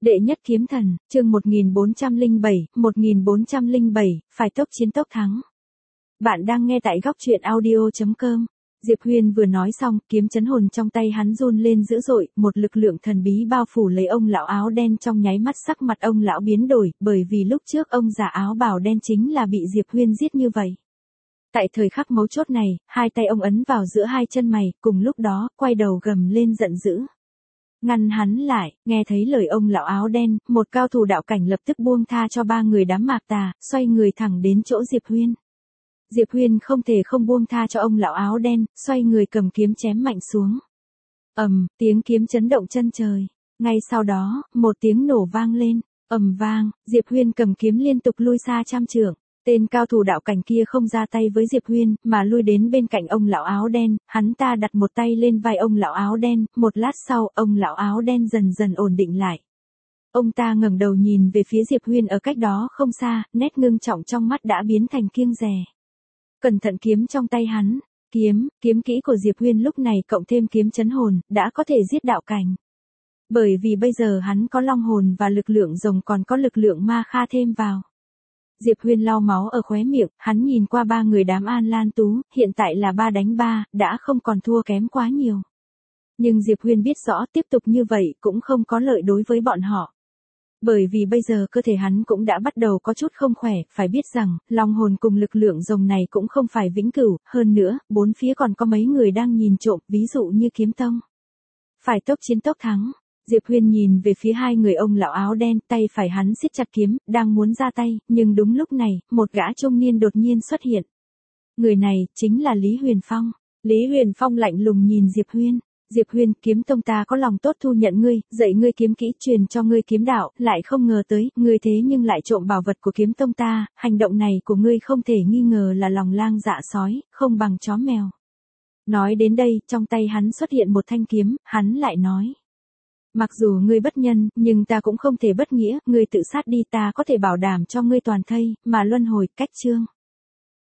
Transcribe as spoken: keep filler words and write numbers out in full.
Đệ nhất kiếm thần, chương một nghìn bốn trăm lẻ bảy, một nghìn bốn trăm lẻ bảy, phải tốc chiến tốc thắng. Bạn đang nghe tại góc truyện audio chấm com. Diệp Huyên vừa nói xong, kiếm chấn hồn trong tay hắn run lên dữ dội, một lực lượng thần bí bao phủ lấy ông lão áo đen, trong nháy mắt sắc mặt ông lão biến đổi, bởi vì lúc trước ông già áo bào đen chính là bị Diệp Huyên giết như vậy. Tại thời khắc mấu chốt này, hai tay ông ấn vào giữa hai chân mày, cùng lúc đó, quay đầu gầm lên giận dữ. Ngăn hắn lại, nghe thấy lời ông lão áo đen, một cao thủ đạo cảnh lập tức buông tha cho ba người đám mạc tà, xoay người thẳng đến chỗ Diệp Huyên. Diệp Huyên không thể không buông tha cho ông lão áo đen, xoay người cầm kiếm chém mạnh xuống. Ầm, tiếng kiếm chấn động chân trời. Ngay sau đó, một tiếng nổ vang lên, ầm vang, Diệp Huyên cầm kiếm liên tục lui xa trăm trượng. Tên cao thủ đạo cảnh kia không ra tay với Diệp Huyên, mà lui đến bên cạnh ông lão áo đen, hắn ta đặt một tay lên vai ông lão áo đen, một lát sau, ông lão áo đen dần dần ổn định lại. Ông ta ngẩng đầu nhìn về phía Diệp Huyên ở cách đó không xa, nét ngưng trọng trong mắt đã biến thành kiêng dè. Cẩn thận kiếm trong tay hắn, kiếm, kiếm kỹ của Diệp Huyên lúc này cộng thêm kiếm chấn hồn, đã có thể giết đạo cảnh. Bởi vì bây giờ hắn có long hồn và lực lượng rồng, còn có lực lượng ma kha thêm vào. Diệp Huyên lau máu ở khóe miệng, hắn nhìn qua ba người đám An Lan Tú, hiện tại là ba đánh ba, đã không còn thua kém quá nhiều. Nhưng Diệp Huyên biết rõ tiếp tục như vậy cũng không có lợi đối với bọn họ. Bởi vì bây giờ cơ thể hắn cũng đã bắt đầu có chút không khỏe, phải biết rằng, long hồn cùng lực lượng rồng này cũng không phải vĩnh cửu, hơn nữa, bốn phía còn có mấy người đang nhìn trộm, ví dụ như Kiếm Tông. Phải tốc chiến tốc thắng. Diệp Huyên nhìn về phía hai người ông lão áo đen, tay phải hắn siết chặt kiếm, đang muốn ra tay, nhưng đúng lúc này, một gã trung niên đột nhiên xuất hiện. Người này, chính là Lý Huyền Phong. Lý Huyền Phong lạnh lùng nhìn Diệp Huyên. Diệp Huyên, Kiếm Tông ta có lòng tốt thu nhận ngươi, dạy ngươi kiếm kỹ, truyền cho ngươi kiếm đạo, lại không ngờ tới, ngươi thế nhưng lại trộm bảo vật của Kiếm Tông ta, hành động này của ngươi không thể nghi ngờ là lòng lang dạ sói, không bằng chó mèo. Nói đến đây, trong tay hắn xuất hiện một thanh kiếm, hắn lại nói. Mặc dù ngươi bất nhân, nhưng ta cũng không thể bất nghĩa, ngươi tự sát đi, ta có thể bảo đảm cho ngươi toàn thây, mà luân hồi, cách chương.